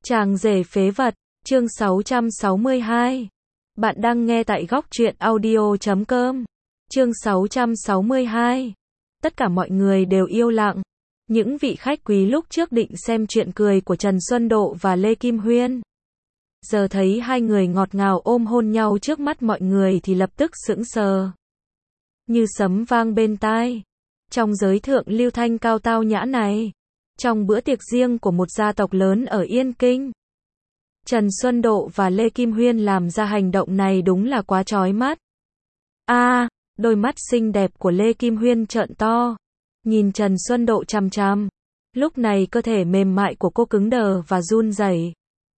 Chàng rể phế vật, chương 662. Bạn đang nghe tại góc truyện audio.com. Chương 662. Tất cả mọi người đều yêu lặng. Những vị khách quý lúc trước định xem chuyện cười của Trần Xuân Độ và Lê Kim Huyên, giờ thấy hai người ngọt ngào ôm hôn nhau trước mắt mọi người thì lập tức sững sờ. Như sấm vang bên tai. Trong giới thượng lưu thanh cao tao nhã này, trong bữa tiệc riêng của một gia tộc lớn ở Yên Kinh, Trần Xuân Độ và Lê Kim Huyên làm ra hành động này đúng là quá chói mắt. Đôi mắt xinh đẹp của Lê Kim Huyên trợn to, nhìn Trần Xuân Độ chằm chằm. Lúc này cơ thể mềm mại của cô cứng đờ và run rẩy.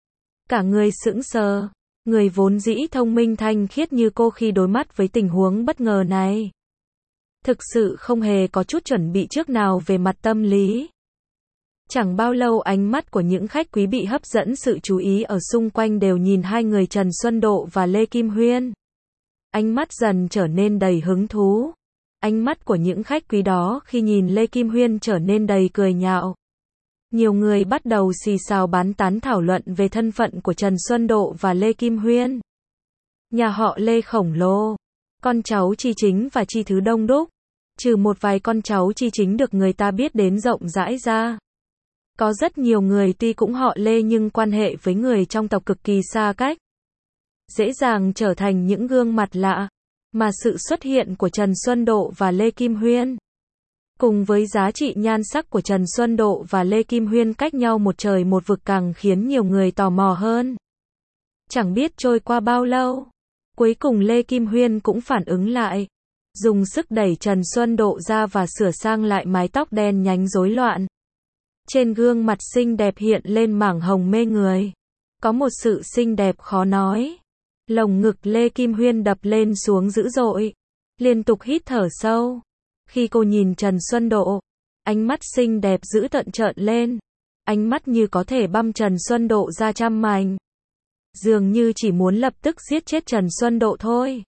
Cả người sững sờ, người vốn dĩ thông minh thanh khiết như cô khi đối mắt với tình huống bất ngờ này, thực sự không hề có chút chuẩn bị trước nào về mặt tâm lý. Chẳng bao lâu ánh mắt của những khách quý bị hấp dẫn sự chú ý ở xung quanh đều nhìn hai người Trần Xuân Độ và Lê Kim Huyên. Ánh mắt dần trở nên đầy hứng thú. Ánh mắt của những khách quý đó khi nhìn Lê Kim Huyên trở nên đầy cười nhạo. Nhiều người bắt đầu xì xào bán tán thảo luận về thân phận của Trần Xuân Độ và Lê Kim Huyên. Nhà họ Lê khổng lồ, con cháu Chi Chính và Chi Thứ đông đúc, trừ một vài con cháu Chi Chính được người ta biết đến rộng rãi ra, có rất nhiều người tuy cũng họ Lê nhưng quan hệ với người trong tộc cực kỳ xa cách, dễ dàng trở thành những gương mặt lạ. Mà sự xuất hiện của Trần Xuân Độ và Lê Kim Huyên, cùng với giá trị nhan sắc của Trần Xuân Độ và Lê Kim Huyên cách nhau một trời một vực càng khiến nhiều người tò mò hơn. Chẳng biết trôi qua bao lâu, cuối cùng Lê Kim Huyên cũng phản ứng lại, dùng sức đẩy Trần Xuân Độ ra và sửa sang lại mái tóc đen nhánh rối loạn. Trên gương mặt xinh đẹp hiện lên mảng hồng mê người, có một sự xinh đẹp khó nói. Lồng ngực Lê Kim Huyên đập lên xuống dữ dội, liên tục hít thở sâu. Khi cô nhìn Trần Xuân Độ, ánh mắt xinh đẹp dữ tợn trợn lên, ánh mắt như có thể băm Trần Xuân Độ ra trăm mảnh, dường như chỉ muốn lập tức giết chết Trần Xuân Độ thôi.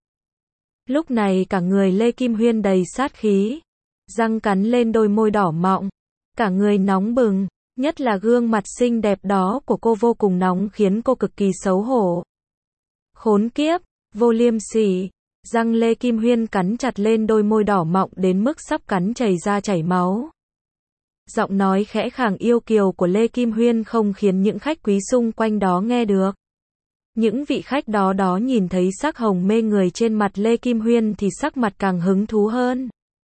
Lúc này cả người Lê Kim Huyên đầy sát khí, răng cắn lên đôi môi đỏ mọng, cả người nóng bừng, nhất là gương mặt xinh đẹp đó của cô vô cùng nóng khiến cô cực kỳ xấu hổ. Khốn kiếp, vô liêm sỉ. Răng Lê Kim Huyên cắn chặt lên đôi môi đỏ mọng đến mức sắp cắn chảy ra chảy máu. Giọng nói khẽ khàng yêu kiều của Lê Kim Huyên không khiến những khách quý xung quanh đó nghe được. Những vị khách đó nhìn thấy sắc hồng mê người trên mặt Lê Kim Huyên thì sắc mặt càng hứng thú hơn.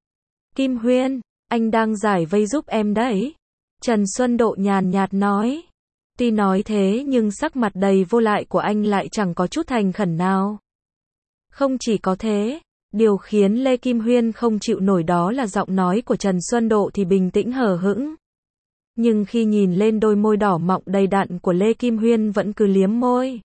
Kim Huyên, anh đang giải vây giúp em đấy. Trần Xuân Độ nhàn nhạt nói. Tuy nói thế nhưng sắc mặt đầy vô lại của anh lại chẳng có chút thành khẩn nào. Không chỉ có thế, điều khiến Lê Kim Huyên không chịu nổi đó là giọng nói của Trần Xuân Độ thì bình tĩnh hờ hững. Nhưng khi nhìn lên đôi môi đỏ mọng đầy đặn của Lê Kim Huyên vẫn cứ liếm môi.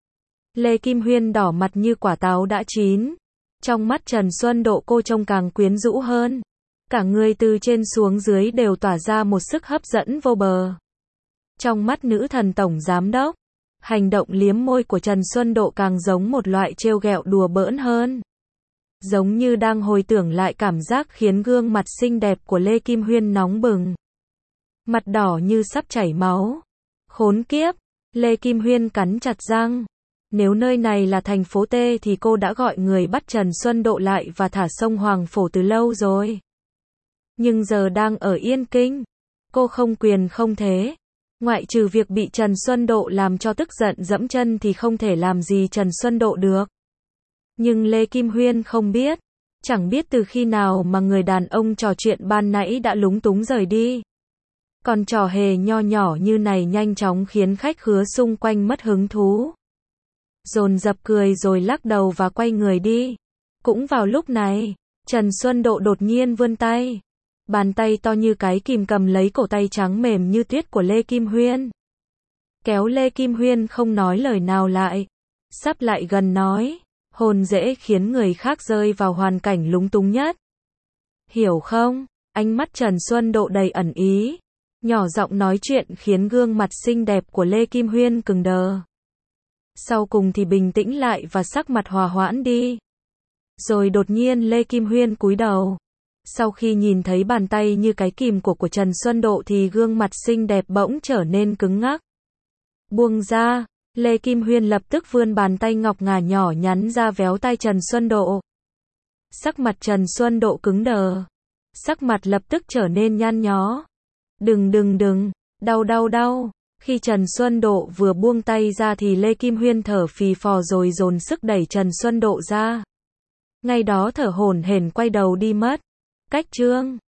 Lê Kim Huyên đỏ mặt như quả táo đã chín. Trong mắt Trần Xuân Độ cô trông càng quyến rũ hơn. Cả người từ trên xuống dưới đều tỏa ra một sức hấp dẫn vô bờ. Trong mắt nữ thần tổng giám đốc, hành động liếm môi của Trần Xuân Độ càng giống một loại trêu ghẹo đùa bỡn hơn. Giống như đang hồi tưởng lại cảm giác khiến gương mặt xinh đẹp của Lê Kim Huyên nóng bừng. Mặt đỏ như sắp chảy máu. Khốn kiếp, Lê Kim Huyên cắn chặt răng. Nếu nơi này là thành phố T thì cô đã gọi người bắt Trần Xuân Độ lại và thả sông Hoàng Phổ từ lâu rồi. Nhưng giờ đang ở Yên Kinh, cô không quyền không thế. Ngoại trừ việc bị Trần Xuân Độ làm cho tức giận dẫm chân thì không thể làm gì Trần Xuân Độ được. Nhưng Lê Kim Huyên không biết, chẳng biết từ khi nào mà người đàn ông trò chuyện ban nãy đã lúng túng rời đi. Còn trò hề nho nhỏ như này nhanh chóng khiến khách khứa xung quanh mất hứng thú. Dồn dập cười rồi lắc đầu và quay người đi. Cũng vào lúc này, Trần Xuân Độ đột nhiên vươn tay. Bàn tay to như cái kìm cầm lấy cổ tay trắng mềm như tuyết của Lê Kim Huyên. Kéo Lê Kim Huyên không nói lời nào lại. Sắp lại gần nói. Hôn dễ khiến người khác rơi vào hoàn cảnh lúng túng nhất. Hiểu không? Ánh mắt Trần Xuân Độ đầy ẩn ý. Nhỏ giọng nói chuyện khiến gương mặt xinh đẹp của Lê Kim Huyên cứng đờ. Sau cùng thì bình tĩnh lại và sắc mặt hòa hoãn đi. Rồi đột nhiên Lê Kim Huyên cúi đầu. Sau khi nhìn thấy bàn tay như cái kìm của Trần Xuân Độ thì gương mặt xinh đẹp bỗng trở nên cứng ngắc. Buông ra, Lê Kim Huyên lập tức vươn bàn tay ngọc ngà nhỏ nhắn ra véo tai Trần Xuân Độ. Sắc mặt Trần Xuân Độ cứng đờ. Sắc mặt lập tức trở nên nhăn nhó. Đừng, đau. Khi Trần Xuân Độ vừa buông tay ra thì Lê Kim Huyên thở phì phò rồi dồn sức đẩy Trần Xuân Độ ra. Ngay đó thở hổn hển quay đầu đi mất. Cách chương